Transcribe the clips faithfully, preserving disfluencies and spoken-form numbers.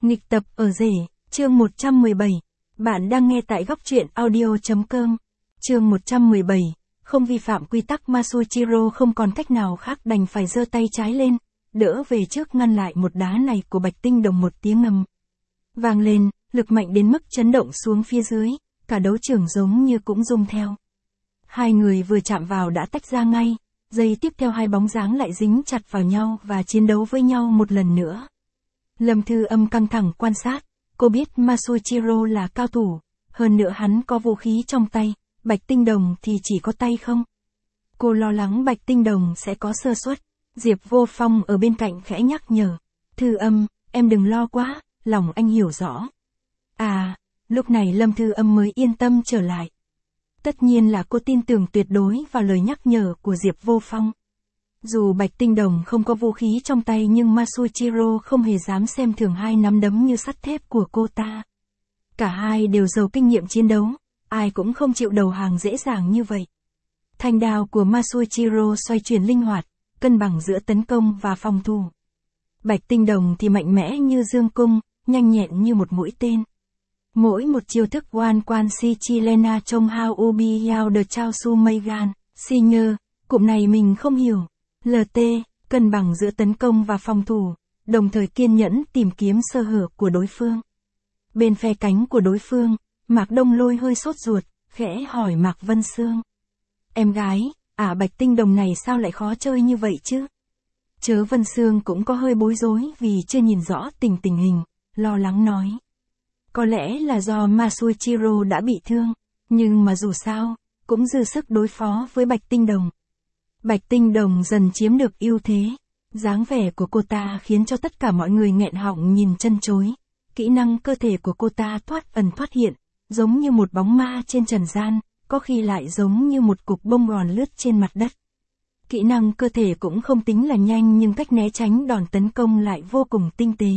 Nghịch tập ở rể, chương một trăm mười bảy. Bạn đang nghe tại góc truyện audio.com. Chương một trăm mười bảy. Không vi phạm quy tắc, Masuichiro không còn cách nào khác đành phải giơ tay trái lên, đỡ về trước ngăn lại một đá này của Bạch Tinh Đồng. Một tiếng ngầm vang lên, lực mạnh đến mức chấn động xuống phía dưới, cả đấu trường giống như cũng rung theo. Hai người vừa chạm vào đã tách ra ngay, giây tiếp theo hai bóng dáng lại dính chặt vào nhau và chiến đấu với nhau một lần nữa. Lâm Thư Âm căng thẳng quan sát, cô biết Masuichiro là cao thủ, hơn nữa hắn có vũ khí trong tay, Bạch Tinh Đồng thì chỉ có tay không. Cô lo lắng Bạch Tinh Đồng sẽ có sơ suất. Diệp Vô Phong ở bên cạnh khẽ nhắc nhở, Thư Âm, em đừng lo quá, lòng anh hiểu rõ. À, lúc này Lâm Thư Âm mới yên tâm trở lại. Tất nhiên là cô tin tưởng tuyệt đối vào lời nhắc nhở của Diệp Vô Phong. Dù Bạch Tinh Đồng không có vũ khí trong tay nhưng Masuichiro không hề dám xem thường hai nắm đấm như sắt thép của cô ta. Cả hai đều giàu kinh nghiệm chiến đấu, ai cũng không chịu đầu hàng dễ dàng như vậy. Thanh đao của Masuichiro xoay chuyển linh hoạt, cân bằng giữa tấn công và phòng thủ. Bạch Tinh Đồng thì mạnh mẽ như dương cung, nhanh nhẹn như một mũi tên. Mỗi một chiêu thức One Quan Si Chilena trong How Ubi Yao de Chao Su Meigan, si nhơ, cụm này mình không hiểu. lờ tê, cân bằng giữa tấn công và phòng thủ, đồng thời kiên nhẫn tìm kiếm sơ hở của đối phương. Bên phe cánh của đối phương, Mạc Đông Lôi hơi sốt ruột, khẽ hỏi Mạc Vân Sương. Em gái, à Bạch Tinh Đồng này sao lại khó chơi như vậy chứ? Chớ Vân Sương cũng có hơi bối rối vì chưa nhìn rõ tình tình hình, lo lắng nói. Có lẽ là do Masuichiro đã bị thương, nhưng mà dù sao, cũng dư sức đối phó với Bạch Tinh Đồng. Bạch Tinh Đồng dần chiếm được ưu thế, dáng vẻ của cô ta khiến cho tất cả mọi người nghẹn họng nhìn chân chối. Kỹ năng cơ thể của cô ta thoát ẩn thoát hiện, giống như một bóng ma trên trần gian, có khi lại giống như một cục bông gòn lướt trên mặt đất. Kỹ năng cơ thể cũng không tính là nhanh nhưng cách né tránh đòn tấn công lại vô cùng tinh tế.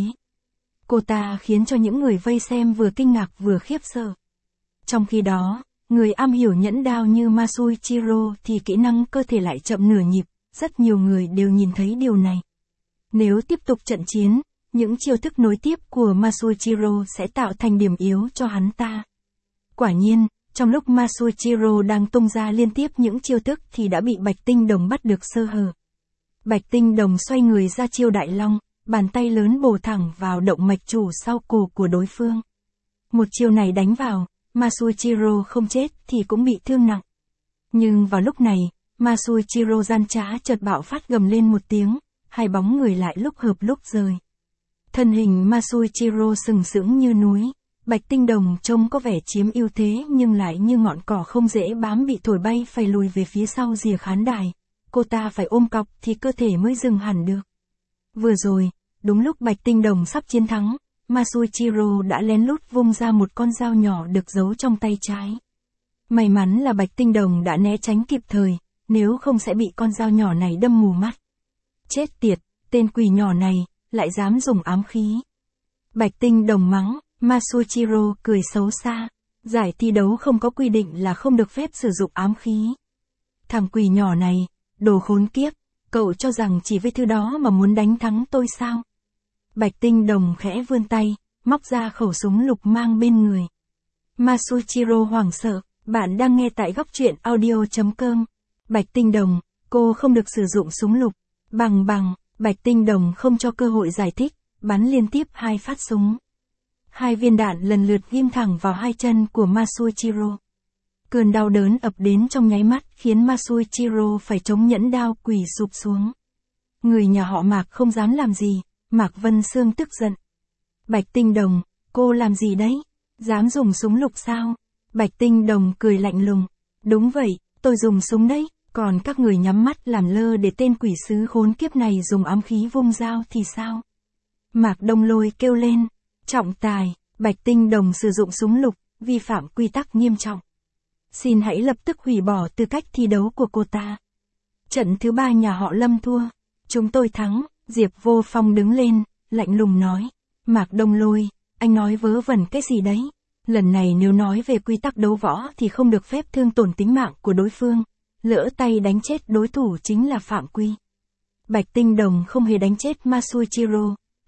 Cô ta khiến cho những người vây xem vừa kinh ngạc vừa khiếp sợ. Trong khi đó, người am hiểu nhẫn đao như Masuichiro thì kỹ năng cơ thể lại chậm nửa nhịp, rất nhiều người đều nhìn thấy điều này. Nếu tiếp tục trận chiến, những chiêu thức nối tiếp của Masuichiro sẽ tạo thành điểm yếu cho hắn ta. Quả nhiên, trong lúc Masuichiro đang tung ra liên tiếp những chiêu thức thì đã bị Bạch Tinh Đồng bắt được sơ hở. Bạch Tinh Đồng xoay người ra chiêu Đại Long, bàn tay lớn bổ thẳng vào động mạch chủ sau cổ của đối phương. Một chiêu này đánh vào, Masuichiro không chết thì cũng bị thương nặng. Nhưng vào lúc này, Masuichiro gian trá chợt bạo phát gầm lên một tiếng, hai bóng người lại lúc hợp lúc rời. Thân hình Masuichiro sừng sững như núi, Bạch Tinh Đồng trông có vẻ chiếm ưu thế nhưng lại như ngọn cỏ không dễ bám bị thổi bay phải lùi về phía sau rìa khán đài. Cô ta phải ôm cọc thì cơ thể mới dừng hẳn được. Vừa rồi, đúng lúc Bạch Tinh Đồng sắp chiến thắng, Masuichiro đã lén lút vung ra một con dao nhỏ được giấu trong tay trái. May mắn là Bạch Tinh Đồng đã né tránh kịp thời, nếu không sẽ bị con dao nhỏ này đâm mù mắt. Chết tiệt, tên quỷ nhỏ này, lại dám dùng ám khí. Bạch Tinh Đồng mắng, Masuichiro cười xấu xa. Giải thi đấu không có quy định là không được phép sử dụng ám khí. Thằng quỷ nhỏ này, đồ khốn kiếp, cậu cho rằng chỉ với thứ đó mà muốn đánh thắng tôi sao? Bạch Tinh Đồng khẽ vươn tay, móc ra khẩu súng lục mang bên người. Masuichiro hoảng sợ, bạn đang nghe tại góc truyện audio.com. Bạch Tinh Đồng, cô không được sử dụng súng lục. Bằng bằng, Bạch Tinh Đồng không cho cơ hội giải thích, bắn liên tiếp hai phát súng. Hai viên đạn lần lượt ghim thẳng vào hai chân của Masuichiro. Cơn đau đớn ập đến trong nháy mắt khiến Masuichiro phải chống nhẫn đao quỳ sụp xuống. Người nhà họ Mạc không dám làm gì, Mạc Vân Sương tức giận. Bạch Tinh Đồng, cô làm gì đấy? Dám dùng súng lục sao? Bạch Tinh Đồng cười lạnh lùng. Đúng vậy, tôi dùng súng đấy, còn các người nhắm mắt làm lơ để tên quỷ sứ khốn kiếp này dùng ám khí vung dao thì sao? Mạc Đông Lôi kêu lên. Trọng tài, Bạch Tinh Đồng sử dụng súng lục, vi phạm quy tắc nghiêm trọng. Xin hãy lập tức hủy bỏ tư cách thi đấu của cô ta. Trận thứ ba nhà họ Lâm thua. Chúng tôi thắng, Diệp Vô Phong đứng lên, lạnh lùng nói. Mạc Đông Lôi, anh nói vớ vẩn cái gì đấy? Lần này nếu nói về quy tắc đấu võ thì không được phép thương tổn tính mạng của đối phương. Lỡ tay đánh chết đối thủ chính là phạm quy. Bạch Tinh Đồng không hề đánh chết Masuichiro.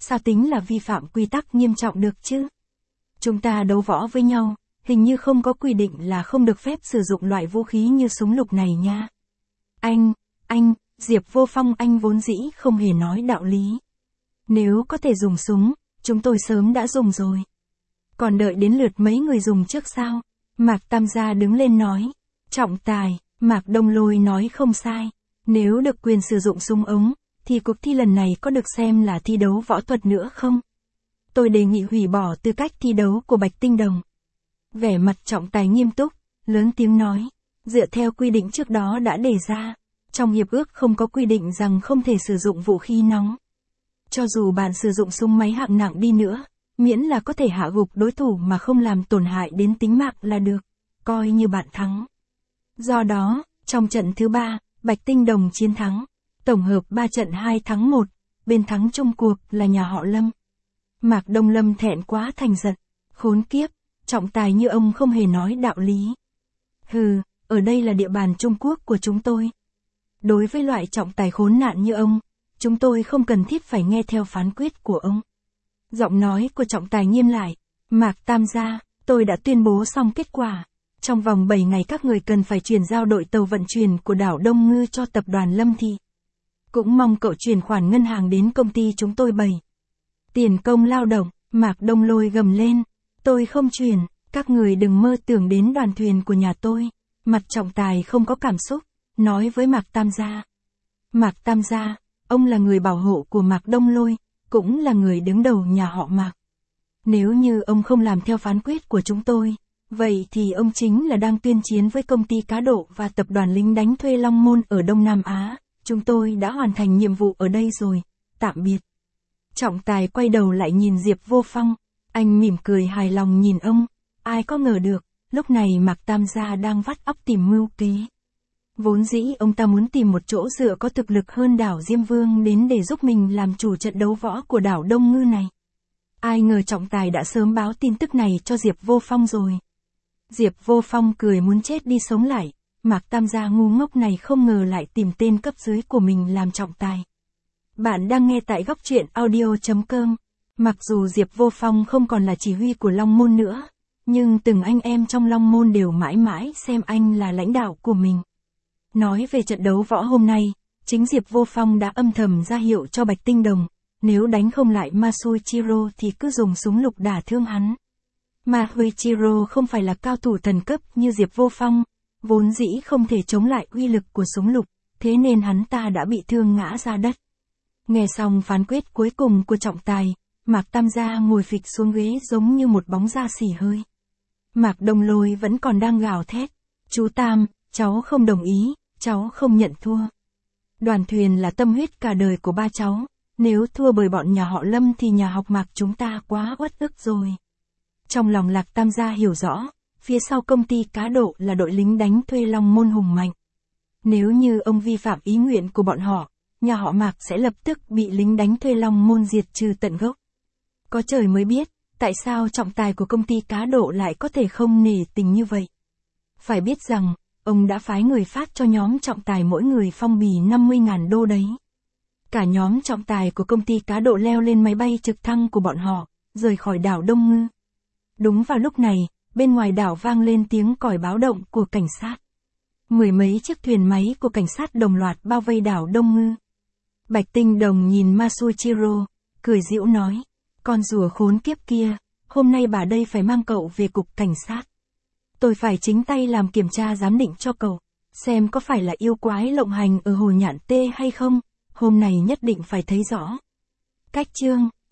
sao tính là vi phạm quy tắc nghiêm trọng được chứ? Chúng ta đấu võ với nhau, hình như không có quy định là không được phép sử dụng loại vũ khí như súng lục này nha. Anh, anh, Diệp Vô Phong anh vốn dĩ không hề nói đạo lý. Nếu có thể dùng súng, chúng tôi sớm đã dùng rồi. Còn đợi đến lượt mấy người dùng trước sao? Mạc Tam Gia đứng lên nói. Trọng tài, Mạc Đông Lôi nói không sai. Nếu được quyền sử dụng súng ống, thì cuộc thi lần này có được xem là thi đấu võ thuật nữa không? Tôi đề nghị hủy bỏ tư cách thi đấu của Bạch Tinh Đồng. Vẻ mặt trọng tài nghiêm túc, lớn tiếng nói. Dựa theo quy định trước đó đã đề ra, trong hiệp ước không có quy định rằng không thể sử dụng vũ khí nóng. Cho dù bạn sử dụng súng máy hạng nặng đi nữa, miễn là có thể hạ gục đối thủ mà không làm tổn hại đến tính mạng là được, coi như bạn thắng. Do đó, trong trận thứ ba, Bạch Tinh Đồng chiến thắng, tổng hợp ba trận hai thắng một, bên thắng chung cuộc là nhà họ Lâm. Mạc Đông Lâm thẹn quá thành giận, khốn kiếp, trọng tài như ông không hề nói đạo lý. Hừ, ở đây là địa bàn Trung Quốc của chúng tôi. Đối với loại trọng tài khốn nạn như ông, chúng tôi không cần thiết phải nghe theo phán quyết của ông. Giọng nói của trọng tài nghiêm lại. Mạc Tam Gia, tôi đã tuyên bố xong kết quả. Trong vòng bảy ngày các người cần phải chuyển giao đội tàu vận chuyển của đảo Đông Ngư cho tập đoàn Lâm Thị. Cũng mong cậu chuyển khoản ngân hàng đến công ty chúng tôi bảy. Tiền công lao động, Mạc Đông Lôi gầm lên. Tôi không chuyển, các người đừng mơ tưởng đến đoàn thuyền của nhà tôi. Mặt trọng tài không có cảm xúc, nói với Mạc Tam Gia. Mạc Tam Gia, ông là người bảo hộ của Mạc Đông Lôi, cũng là người đứng đầu nhà họ Mạc. Nếu như ông không làm theo phán quyết của chúng tôi, vậy thì ông chính là đang tuyên chiến với công ty cá độ và tập đoàn lính đánh thuê Long Môn ở Đông Nam Á. Chúng tôi đã hoàn thành nhiệm vụ ở đây rồi, tạm biệt. Trọng tài quay đầu lại nhìn Diệp Vô Phong, anh mỉm cười hài lòng nhìn ông, ai có ngờ được, lúc này Mạc Tam Gia đang vắt óc tìm mưu kế. Vốn dĩ ông ta muốn tìm một chỗ dựa có thực lực hơn đảo Diêm Vương đến để giúp mình làm chủ trận đấu võ của đảo Đông Ngư này. Ai ngờ trọng tài đã sớm báo tin tức này cho Diệp Vô Phong rồi. Diệp Vô Phong cười muốn chết đi sống lại, Mạc Tam Gia ngu ngốc này không ngờ lại tìm tên cấp dưới của mình làm trọng tài. Bạn đang nghe tại góc truyện audio chấm com. Mặc dù Diệp Vô Phong không còn là chỉ huy của Long Môn nữa, nhưng từng anh em trong Long Môn đều mãi mãi xem anh là lãnh đạo của mình. Nói về trận đấu võ hôm nay, chính Diệp Vô Phong đã âm thầm ra hiệu cho Bạch Tinh Đồng, nếu đánh không lại Masuichiro thì cứ dùng súng lục đả thương hắn. Masuichiro không phải là cao thủ thần cấp như Diệp Vô Phong, vốn dĩ không thể chống lại uy lực của súng lục, thế nên hắn ta đã bị thương ngã ra đất. Nghe xong phán quyết cuối cùng của trọng tài, Mạc Tam Gia ngồi phịch xuống ghế giống như một bóng da xỉ hơi. Mạc Đông Lôi vẫn còn đang gào thét. Chú Tam, cháu không đồng ý, cháu không nhận thua. Đoàn thuyền là tâm huyết cả đời của ba cháu, nếu thua bởi bọn nhà họ Lâm thì nhà học Mạc chúng ta quá uất ức rồi. Trong lòng Lạc Tam Gia hiểu rõ, phía sau công ty cá độ là đội lính đánh thuê Long Môn hùng mạnh. Nếu như ông vi phạm ý nguyện của bọn họ, nhà họ Mạc sẽ lập tức bị lính đánh thuê Long Môn diệt trừ tận gốc. Có trời mới biết, tại sao trọng tài của công ty cá độ lại có thể không nể tình như vậy. Phải biết rằng, ông đã phái người phát cho nhóm trọng tài mỗi người phong bì năm mươi nghìn đô đấy. Cả nhóm trọng tài của công ty cá độ leo lên máy bay trực thăng của bọn họ, rời khỏi đảo Đông Ngư. Đúng vào lúc này, bên ngoài đảo vang lên tiếng còi báo động của cảnh sát. Mười mấy chiếc thuyền máy của cảnh sát đồng loạt bao vây đảo Đông Ngư. Bạch Tinh Đồng nhìn Masuichiro, cười giễu nói, con rùa khốn kiếp kia, hôm nay bà đây phải mang cậu về cục cảnh sát. Tôi phải chính tay làm kiểm tra giám định cho cậu, xem có phải là yêu quái lộng hành ở Hồ Nhạn Tê hay không, hôm nay nhất định phải thấy rõ. Cách chương